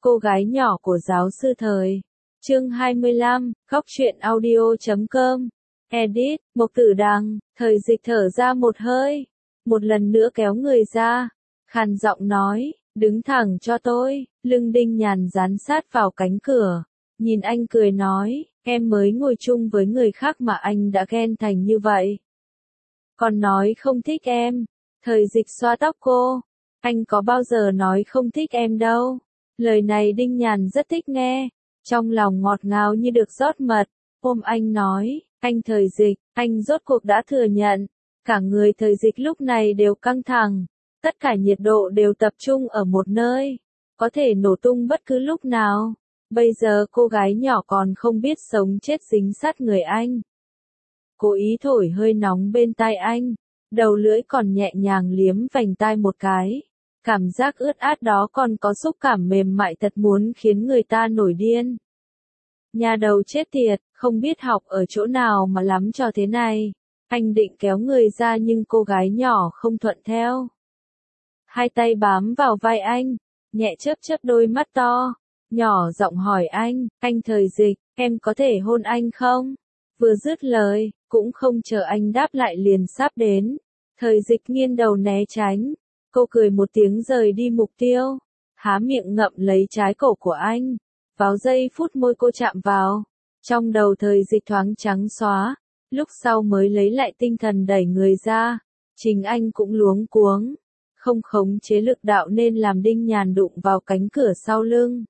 Cô gái nhỏ của giáo sư thời. Chương 25, Góc truyện audio.com. Edit, Mộc Tử Đằng, Thời Dịch thở ra một hơi. Một lần nữa kéo người ra. Khàn giọng nói, đứng thẳng cho tôi. Lưng Đinh Nhàn dán sát vào cánh cửa. Nhìn anh cười nói, em mới ngồi chung với người khác mà anh đã ghen thành như vậy. Còn nói không thích em. Thời Dịch xoa tóc cô. Anh có bao giờ nói không thích em đâu. Lời này Đinh Nhàn rất thích nghe. Trong lòng ngọt ngào như được rót mật. Ôm anh nói, anh Thời Dịch, anh rốt cuộc đã thừa nhận. Cả người Thời Dịch lúc này đều căng thẳng. Tất cả nhiệt độ đều tập trung ở một nơi. Có thể nổ tung bất cứ lúc nào. Bây giờ cô gái nhỏ còn không biết sống chết dính sát người anh. Cố ý thổi hơi nóng bên tai anh. Đầu lưỡi còn nhẹ nhàng liếm vành tai một cái. Cảm giác ướt át đó còn có xúc cảm mềm mại thật muốn khiến người ta nổi điên. Nhà đầu chết tiệt, không biết học ở chỗ nào mà lắm trò thế này. Anh định kéo người ra nhưng cô gái nhỏ không thuận theo. Hai tay bám vào vai anh, nhẹ chớp chớp đôi mắt to, nhỏ giọng hỏi anh Thời Dịch, em có thể hôn anh không? Vừa dứt lời, cũng không chờ anh đáp lại liền sắp đến. Thời Dịch nghiêng đầu né tránh. Cô cười một tiếng rời đi mục tiêu, há miệng ngậm lấy trái cổ của anh. Vào giây phút môi cô chạm vào, trong đầu Thời Dịch thoáng trắng xóa, lúc sau mới lấy lại tinh thần đẩy người ra. Chính anh cũng luống cuống, không khống chế lực đạo nên làm Đinh Nhàn đụng vào cánh cửa sau lưng.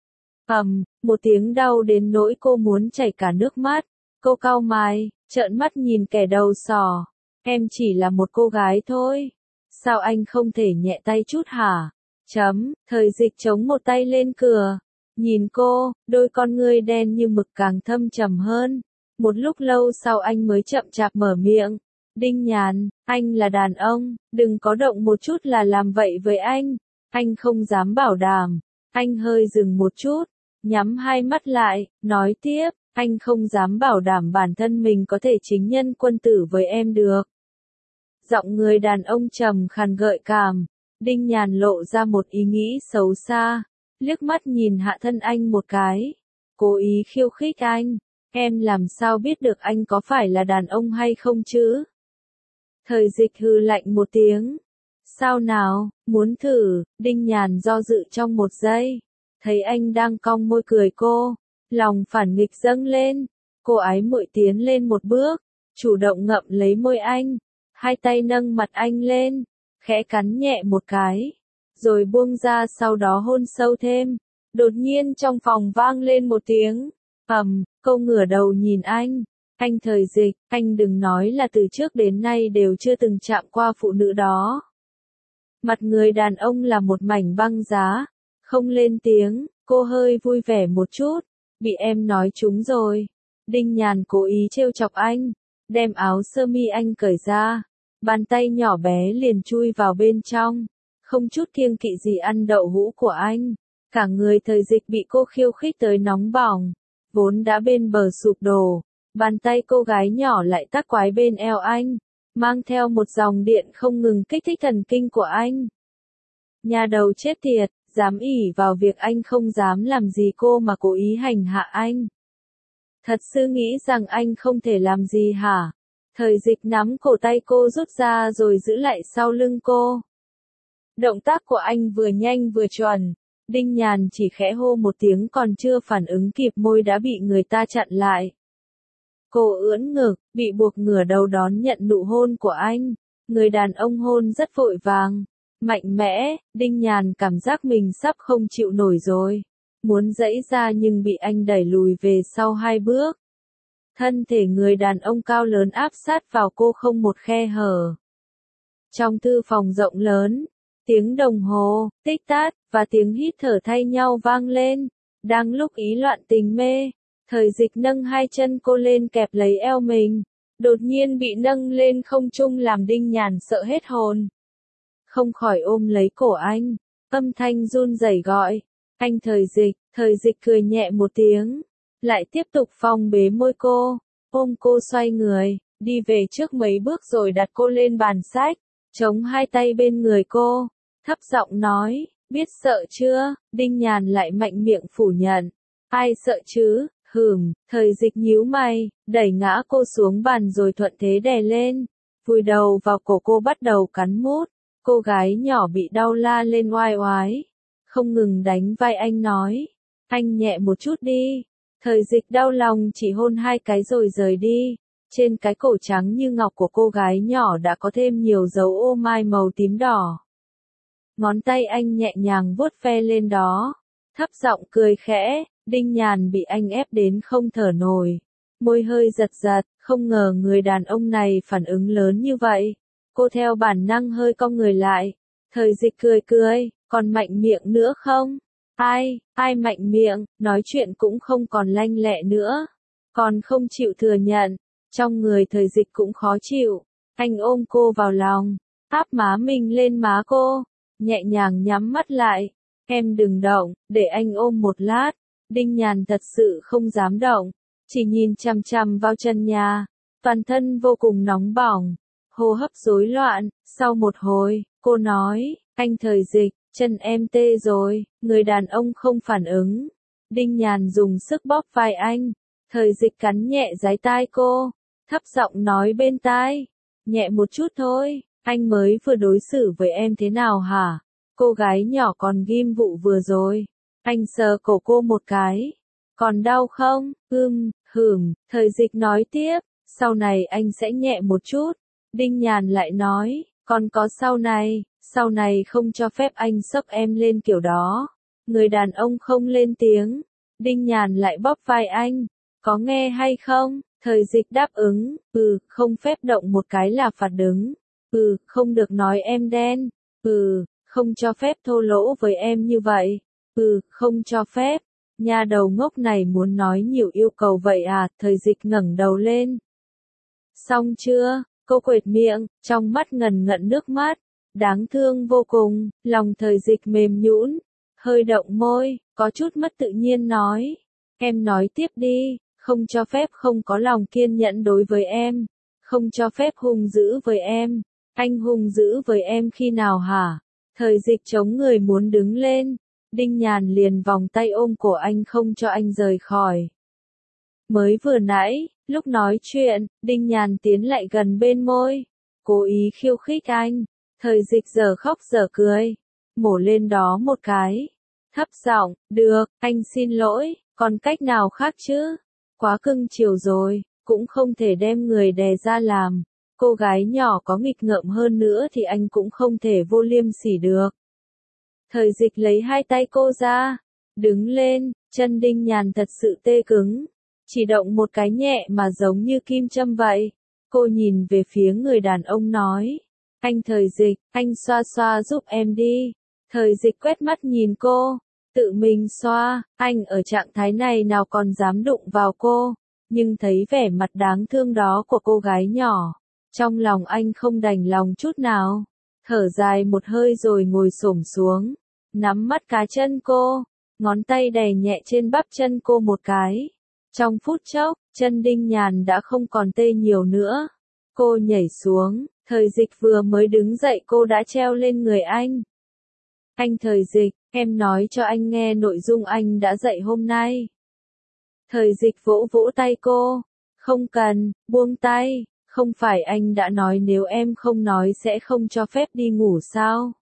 Một tiếng đau đến nỗi cô muốn chảy cả nước mắt. Cô cau mày, trợn mắt nhìn kẻ đầu sỏ. Em chỉ là một cô gái thôi. Sao anh không thể nhẹ tay chút hả? Thời Dịch chống một tay lên cửa. Nhìn cô, đôi con ngươi đen như mực càng thâm trầm hơn. Một lúc lâu sau anh mới chậm chạp mở miệng. Đinh Nhàn, anh là đàn ông, đừng có động một chút là làm vậy với anh. Anh không dám bảo đảm. Anh hơi dừng một chút, nhắm hai mắt lại, nói tiếp, anh không dám bảo đảm bản thân mình có thể chính nhân quân tử với em được. Giọng người đàn ông trầm khàn gợi cảm. Đinh Nhàn lộ ra một ý nghĩ xấu xa, liếc mắt nhìn hạ thân anh một cái, cố ý khiêu khích anh. Em làm sao biết được anh có phải là đàn ông hay không chứ? Thời Dịch hừ lạnh một tiếng. Sao nào, muốn thử? Đinh Nhàn do dự trong một giây. Thấy anh đang cong môi cười cô, lòng phản nghịch dâng lên. Cô ái muội tiến lên một bước, chủ động ngậm lấy môi anh. Hai tay nâng mặt anh lên, khẽ cắn nhẹ một cái, rồi buông ra sau đó hôn sâu thêm. Đột nhiên trong phòng vang lên một tiếng, cô ngửa đầu nhìn anh Thời Dịch, anh đừng nói là từ trước đến nay đều chưa từng chạm qua phụ nữ đó. Mặt người đàn ông là một mảnh băng giá, không lên tiếng, cô hơi vui vẻ một chút, bị em nói trúng rồi. Đinh Nhàn cố ý trêu chọc anh, đem áo sơ mi anh cởi ra. Bàn tay nhỏ bé liền chui vào bên trong, không chút kiêng kỵ gì ăn đậu hũ của anh. Cả người Thời Dịch bị cô khiêu khích tới nóng bỏng, vốn đã bên bờ sụp đổ. Bàn tay cô gái nhỏ lại tác quái bên eo anh, mang theo một dòng điện không ngừng kích thích thần kinh của anh. Nhà đầu chết tiệt, dám ỷ vào việc anh không dám làm gì cô mà cố ý hành hạ anh. Thật sự nghĩ rằng anh không thể làm gì hả? Thời Dịch nắm cổ tay cô rút ra rồi giữ lại sau lưng cô. Động tác của anh vừa nhanh vừa chuẩn. Đinh Nhàn chỉ khẽ hô một tiếng còn chưa phản ứng kịp môi đã bị người ta chặn lại. Cô ưỡn ngực, bị buộc ngửa đầu đón nhận nụ hôn của anh. Người đàn ông hôn rất vội vàng, mạnh mẽ. Đinh Nhàn cảm giác mình sắp không chịu nổi rồi. Muốn giãy ra nhưng bị anh đẩy lùi về sau 2 bước. Thân thể người đàn ông cao lớn áp sát vào cô không một khe hở. Trong thư phòng rộng lớn, tiếng đồng hồ, tích tát, và tiếng hít thở thay nhau vang lên. Đang lúc ý loạn tình mê, Thời Dịch nâng hai chân cô lên kẹp lấy eo mình. Đột nhiên bị nâng lên không trung làm Đinh Nhàn sợ hết hồn. Không khỏi ôm lấy cổ anh, âm thanh run rẩy gọi, anh Thời Dịch. Thời Dịch cười nhẹ một tiếng, lại tiếp tục phong bế môi cô, ôm cô xoay người, đi về trước mấy bước rồi đặt cô lên bàn sách, chống hai tay bên người cô, thấp giọng nói, Biết sợ chưa? Đinh Nhàn lại mạnh miệng phủ nhận. Ai sợ chứ? Thời Dịch nhíu mày, đẩy ngã cô xuống bàn rồi thuận thế đè lên, vùi đầu vào cổ cô bắt đầu cắn mút. Cô gái nhỏ bị đau la lên oai oái, không ngừng đánh vai anh nói, anh nhẹ một chút đi. Thời Dịch đau lòng chỉ hôn 2 cái rồi rời đi. Trên cái cổ trắng như ngọc của cô gái nhỏ đã có thêm nhiều dấu ô mai màu tím đỏ. Ngón tay anh nhẹ nhàng vuốt ve lên đó, thấp giọng cười khẽ. Đinh Nhàn bị anh ép đến không thở nổi, môi hơi giật giật, không ngờ người đàn ông này phản ứng lớn như vậy. Cô theo bản năng hơi cong người lại. Thời Dịch cười cười, còn mạnh miệng nữa không? Ai mạnh miệng, nói chuyện cũng không còn lanh lẹ nữa, còn không chịu thừa nhận. Trong người Thời Dịch cũng khó chịu, anh ôm cô vào lòng, áp má mình lên má cô, nhẹ nhàng nhắm mắt lại. Em đừng động, để anh ôm một lát. Đinh Nhàn thật sự không dám động, chỉ nhìn chằm chằm vào chân nhà, toàn thân vô cùng nóng bỏng, hô hấp rối loạn. Sau một hồi, cô nói, anh Thời Dịch, chân em tê rồi. Người đàn ông không phản ứng. Đinh Nhàn dùng sức bóp vai anh. Thời Dịch cắn nhẹ dái tai cô, thấp giọng nói bên tai, nhẹ một chút thôi, anh mới vừa đối xử với em thế nào hả? Cô gái nhỏ còn ghim vụ vừa rồi. Anh sờ cổ cô một cái. Còn đau không? Thời Dịch nói tiếp, sau này anh sẽ nhẹ một chút. Đinh Nhàn lại nói, còn có sau này không cho phép anh xốc em lên kiểu đó. Người đàn ông không lên tiếng. Đinh Nhàn lại bóp vai anh, có nghe hay không? Thời Dịch đáp ứng, không phép động một cái là phạt đứng. Không được nói em đen. Không cho phép thô lỗ với em như vậy. Không cho phép. Nha đầu ngốc này muốn nói nhiều yêu cầu vậy à? Thời Dịch ngẩng đầu lên. Xong chưa? Cô quệt miệng, trong mắt ngần ngận nước mắt. Đáng thương vô cùng. Lòng Thời Dịch mềm nhũn, hơi động môi, có chút mất tự nhiên nói. Em nói tiếp đi. Không cho phép không có lòng kiên nhẫn đối với em. Không cho phép hung dữ với em. Anh hung dữ với em khi nào hả? Thời Dịch chống người muốn đứng lên. Đinh Nhàn liền vòng tay ôm cổ anh không cho anh rời khỏi. Mới vừa nãy, lúc nói chuyện, Đinh Nhàn tiến lại gần bên môi, cố ý khiêu khích anh. Thời Dịch giờ khóc giờ cười, mổ lên đó một cái. Thấp giọng, được, anh xin lỗi, còn cách nào khác chứ? Quá cưng chiều rồi, cũng không thể đem người đè ra làm. Cô gái nhỏ có nghịch ngợm hơn nữa thì anh cũng không thể vô liêm sỉ được. Thời Dịch lấy 2 tay cô ra, đứng lên, chân Đinh Nhàn thật sự tê cứng, chỉ động một cái nhẹ mà giống như kim châm vậy. Cô nhìn về phía người đàn ông nói, anh Thời Dịch, anh xoa xoa giúp em đi. Thời Dịch quét mắt nhìn cô, tự mình xoa. Anh ở trạng thái này nào còn dám đụng vào cô, nhưng thấy vẻ mặt đáng thương đó của cô gái nhỏ, trong lòng anh không đành lòng chút nào. Thở dài một hơi rồi ngồi xổm xuống, nắm mắt cá chân cô, ngón tay đè nhẹ trên bắp chân cô một cái. Trong phút chốc, chân Đinh Nhàn đã không còn tê nhiều nữa. Cô nhảy xuống, Thời Dịch vừa mới đứng dậy cô đã treo lên người anh. Anh Thời Dịch, em nói cho anh nghe nội dung anh đã dạy hôm nay. Thời Dịch vỗ vỗ tay cô, không cần, buông tay. Không phải anh đã nói nếu em không nói sẽ không cho phép đi ngủ sao?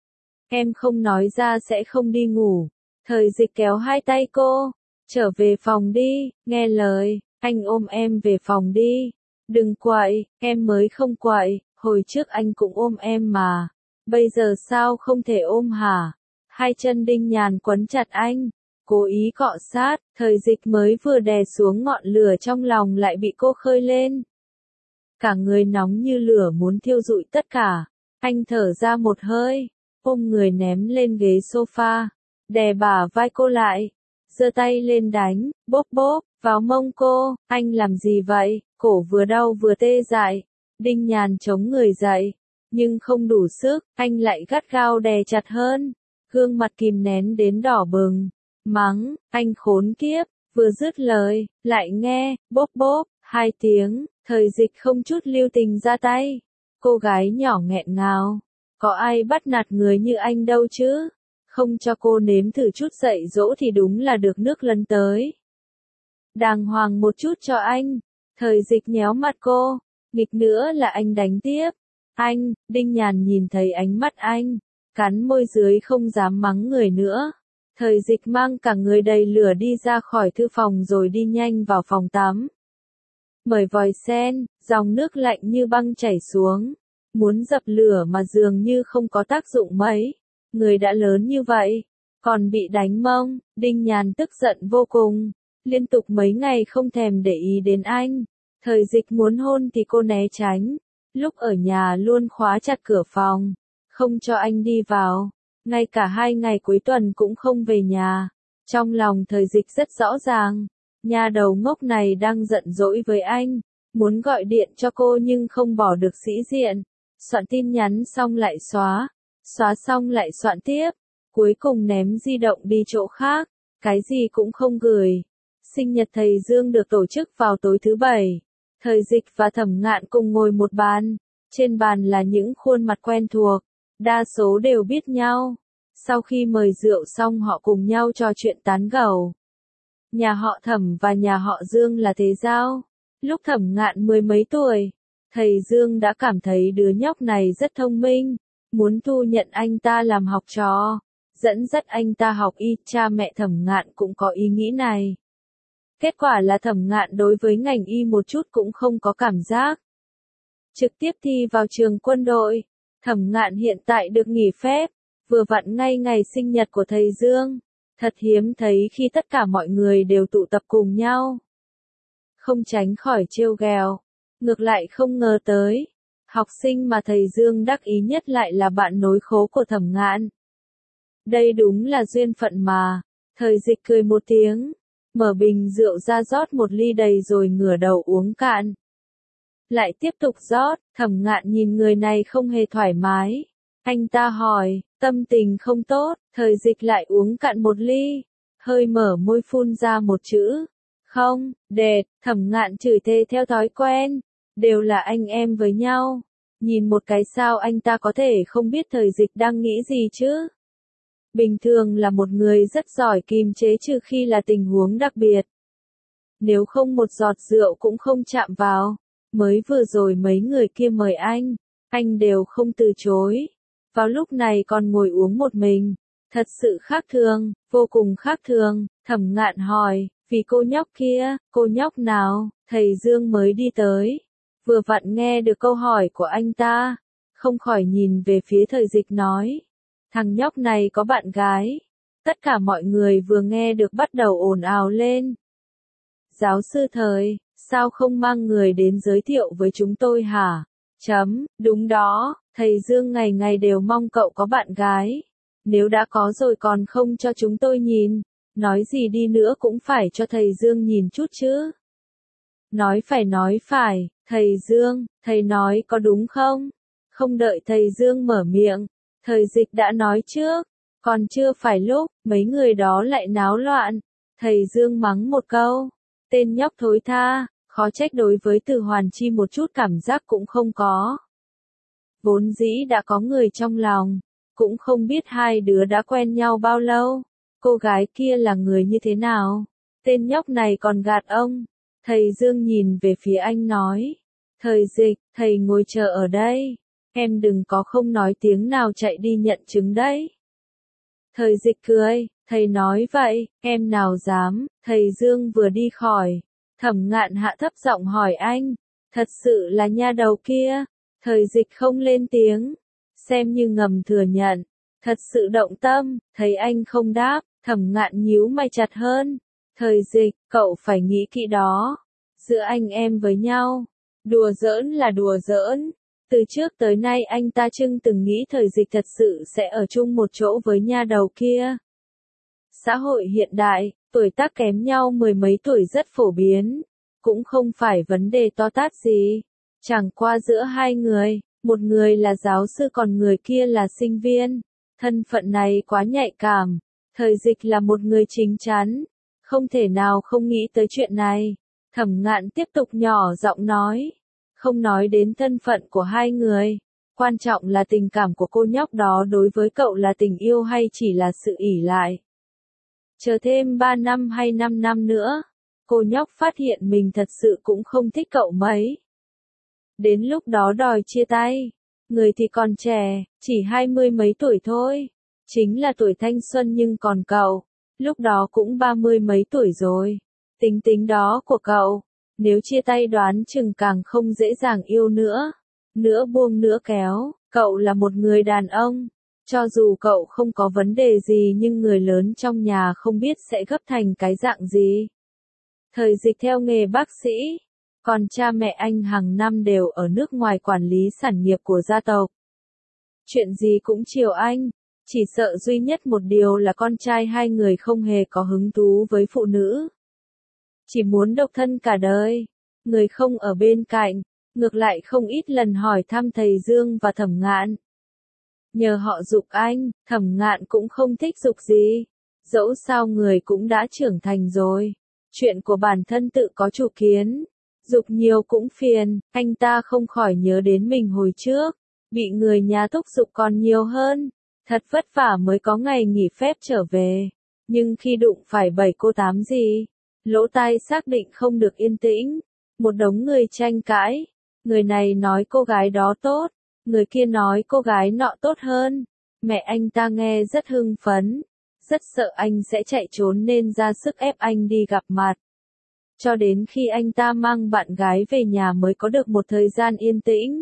Em không nói ra sẽ không đi ngủ. Thời Dịch kéo 2 tay cô, trở về phòng đi, nghe lời, anh ôm em về phòng đi. Đừng quậy, em mới không quậy, hồi trước anh cũng ôm em mà. Bây giờ sao không thể ôm hả? 2 chân Đinh Nhàn quấn chặt anh, cố ý cọ sát. Thời Dịch mới vừa đè xuống ngọn lửa trong lòng lại bị cô khơi lên. Cả người nóng như lửa muốn thiêu rụi tất cả. Anh thở ra một hơi, ôm người ném lên ghế sofa, đè bả vai cô lại, giơ tay lên đánh, bóp bóp, vào mông cô. Anh làm gì vậy? Cổ vừa đau vừa tê dại. Đinh Nhàn chống người dậy, nhưng không đủ sức, anh lại gắt gao đè chặt hơn. Gương mặt kìm nén đến đỏ bừng, mắng, anh khốn kiếp. Vừa dứt lời, lại nghe, bóp bóp, 2 tiếng. Thời Dịch không chút lưu tình ra tay. Cô gái nhỏ nghẹn ngào, có ai bắt nạt người như anh đâu chứ? không cho cô nếm thử chút dạy dỗ thì đúng là được nước lấn tới. Đàng hoàng một chút cho anh. Thời Dịch nhéo mặt cô, nghịch nữa là anh đánh tiếp. Anh, Đinh Nhàn nhìn thấy ánh mắt anh, cắn môi dưới không dám mắng người nữa. Thời Dịch mang cả người đầy lửa đi ra khỏi thư phòng rồi đi nhanh vào phòng tắm. Mời vòi sen, dòng nước lạnh như băng chảy xuống. Muốn dập lửa mà dường như không có tác dụng mấy. Người đã lớn như vậy, còn bị đánh mông, Đinh Nhàn tức giận vô cùng. Liên tục mấy ngày không thèm để ý đến anh. Thời Dịch muốn hôn thì cô né tránh. Lúc ở nhà luôn khóa chặt cửa phòng, không cho anh đi vào. Ngay cả 2 ngày cuối tuần cũng không về nhà. Trong lòng Thời Dịch rất rõ ràng, nhà đầu ngốc này đang giận dỗi với anh, muốn gọi điện cho cô nhưng không bỏ được sĩ diện. Soạn tin nhắn xong lại xóa, xóa xong lại soạn tiếp, cuối cùng ném di động đi chỗ khác, cái gì cũng không gửi. Sinh nhật thầy Dương được tổ chức vào tối thứ Bảy. Thời Dịch và Thẩm Ngạn cùng ngồi một bàn, trên bàn là những khuôn mặt quen thuộc, đa số đều biết nhau. Sau khi mời rượu xong họ cùng nhau trò chuyện tán gẫu. Nhà họ Thẩm và nhà họ Dương là thế giao. Lúc Thẩm Ngạn 10 mấy tuổi, thầy Dương đã cảm thấy đứa nhóc này rất thông minh, muốn thu nhận anh ta làm học trò, dẫn dắt anh ta học y. Cha mẹ Thẩm Ngạn cũng có ý nghĩ này. Kết quả là Thẩm Ngạn đối với ngành y một chút cũng không có cảm giác. Trực tiếp thi vào trường quân đội. Thẩm Ngạn hiện tại được nghỉ phép, vừa vặn ngay ngày sinh nhật của thầy Dương. Thật hiếm thấy khi tất cả mọi người đều tụ tập cùng nhau. Không tránh khỏi trêu ghẹo, ngược lại không ngờ tới. Học sinh mà thầy Dương đắc ý nhất lại là bạn nối khố của Thẩm Ngạn. Đây đúng là duyên phận mà. Thời Dịch cười một tiếng, mở bình rượu ra rót một ly đầy rồi ngửa đầu uống cạn. Lại tiếp tục rót, Thẩm Ngạn nhìn người này không hề thoải mái. Anh ta hỏi, tâm tình không tốt, Thời Dịch lại uống cạn một ly, hơi mở môi phun ra một chữ. Không, đệt, Thẩm Ngạn chửi thề theo thói quen, đều là anh em với nhau. Nhìn một cái sao anh ta có thể không biết Thời Dịch đang nghĩ gì chứ? Bình thường là một người rất giỏi kiềm chế trừ khi là tình huống đặc biệt. Nếu không một giọt rượu cũng không chạm vào. Mới vừa rồi mấy người kia mời anh đều không từ chối. Vào lúc này còn ngồi uống một mình. Thật sự khác thường, vô cùng khác thường. Thẩm Ngạn hỏi, vì cô nhóc kia, cô nhóc nào? Thầy Dương mới đi tới, vừa vặn nghe được câu hỏi của anh ta, không khỏi nhìn về phía Thời Dịch nói. Thằng nhóc này có bạn gái. Tất cả mọi người vừa nghe được bắt đầu ồn ào lên. Giáo sư Thời, sao không mang người đến giới thiệu với chúng tôi hả? Đúng đó, thầy Dương ngày ngày đều mong cậu có bạn gái. Nếu đã có rồi còn không cho chúng tôi nhìn, nói gì đi nữa cũng phải cho thầy Dương nhìn chút chứ. Nói phải, thầy Dương, thầy nói có đúng không? Không đợi thầy Dương mở miệng, Thời Dịch đã nói trước, còn chưa phải lúc, mấy người đó lại náo loạn. Thầy Dương mắng một câu, tên nhóc thối tha, khó trách đối với Từ Hoàn Chi một chút cảm giác cũng không có. Vốn dĩ đã có người trong lòng, cũng không biết hai đứa đã quen nhau bao lâu, cô gái kia là người như thế nào, tên nhóc này còn gạt ông. Thầy Dương nhìn về phía anh nói, Thời Dịch, thầy ngồi chờ ở đây, em đừng có không nói tiếng nào chạy đi nhận chứng đấy. Thời Dịch cười, thầy nói vậy, em nào dám. Thầy Dương vừa đi khỏi, Thẩm Ngạn hạ thấp giọng hỏi anh, thật sự là nha đầu kia? Thời Dịch không lên tiếng, xem như ngầm thừa nhận, thật sự động tâm. Thấy anh không đáp, Thẩm Ngạn nhíu mày chặt hơn. Thời Dịch, cậu phải nghĩ kỹ đó, giữa anh em với nhau, đùa giỡn là đùa giỡn. Từ trước tới nay anh ta chưa từng nghĩ Thời Dịch thật sự sẽ ở chung một chỗ với nha đầu kia. Xã hội hiện đại, tuổi tác kém nhau 10 mấy tuổi rất phổ biến, cũng không phải vấn đề to tát gì. Chẳng qua giữa hai người, một người là giáo sư còn người kia là sinh viên. Thân phận này quá nhạy cảm. Thời Dịch là một người chính chắn, không thể nào không nghĩ tới chuyện này. Thẩm Ngạn tiếp tục nhỏ giọng nói, không nói đến thân phận của hai người, Quan trọng là tình cảm của cô nhóc đó đối với cậu là tình yêu hay chỉ là sự ỷ lại. Chờ thêm 3 năm hay 5 năm nữa, cô nhóc phát hiện mình thật sự cũng không thích cậu mấy. Đến lúc đó đòi chia tay, người thì còn trẻ, chỉ 20 mấy tuổi thôi, chính là tuổi thanh xuân nhưng còn cậu, lúc đó cũng 30 mấy tuổi rồi. Tính tính đó của cậu, nếu chia tay đoán chừng càng không dễ dàng yêu nữa, nữa buông nữa kéo, cậu là một người đàn ông. Cho dù cậu không có vấn đề gì nhưng người lớn trong nhà không biết sẽ gấp thành cái dạng gì. Thời Dịch theo nghề bác sĩ, còn cha mẹ anh hàng năm đều ở nước ngoài quản lý sản nghiệp của gia tộc. Chuyện gì cũng chiều anh, chỉ sợ duy nhất một điều là con trai hai người không hề có hứng thú với phụ nữ. Chỉ muốn độc thân cả đời, người không ở bên cạnh, ngược lại không ít lần hỏi thăm thầy Dương và Thẩm Ngạn. Nhờ họ giục anh, Thẩm Ngạn cũng không thích giục gì. Dẫu sao người cũng đã trưởng thành rồi. Chuyện của bản thân tự có chủ kiến. Giục nhiều cũng phiền, anh ta không khỏi nhớ đến mình hồi trước. Bị người nhà thúc giục còn nhiều hơn. Thật vất vả mới có ngày nghỉ phép trở về. Nhưng khi đụng phải 7 cô 8 gì, lỗ tai xác định không được yên tĩnh. Một đống người tranh cãi. Người này nói cô gái đó tốt. Người kia nói cô gái nọ tốt hơn. Mẹ anh ta nghe rất hưng phấn. Rất sợ anh sẽ chạy trốn nên ra sức ép anh đi gặp mặt. Cho đến khi anh ta mang bạn gái về nhà mới có được một thời gian yên tĩnh.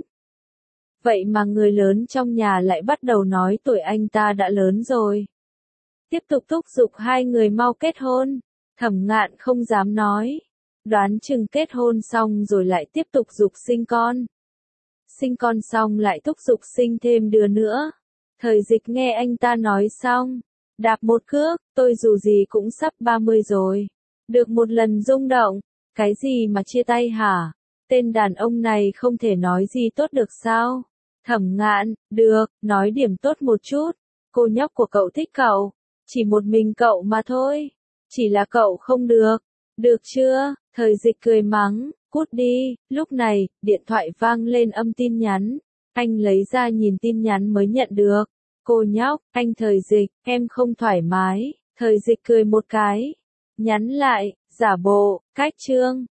Vậy mà người lớn trong nhà lại bắt đầu nói tuổi anh ta đã lớn rồi. Tiếp tục thúc giục hai người mau kết hôn. Thẩm Ngạn không dám nói. Đoán chừng kết hôn xong rồi lại tiếp tục giục sinh con. Sinh con xong lại thúc giục sinh thêm đứa nữa. Thời Dịch nghe anh ta nói xong, đạp một cước, tôi dù gì cũng sắp 30 rồi. Được một lần rung động, cái gì mà chia tay hả? Tên đàn ông này không thể nói gì tốt được sao? Thẩm Ngạn, được, nói điểm tốt một chút. Cô nhóc của cậu thích cậu, chỉ một mình cậu mà thôi. Chỉ là cậu không được. Được chưa? Thời Dịch cười mắng. Cút đi, lúc này, điện thoại vang lên âm tin nhắn. Anh lấy ra nhìn tin nhắn mới nhận được. Cô nhóc, anh Thời Dịch, em không thoải mái. Thời Dịch cười một cái. Nhắn lại, giả bộ, cách chương.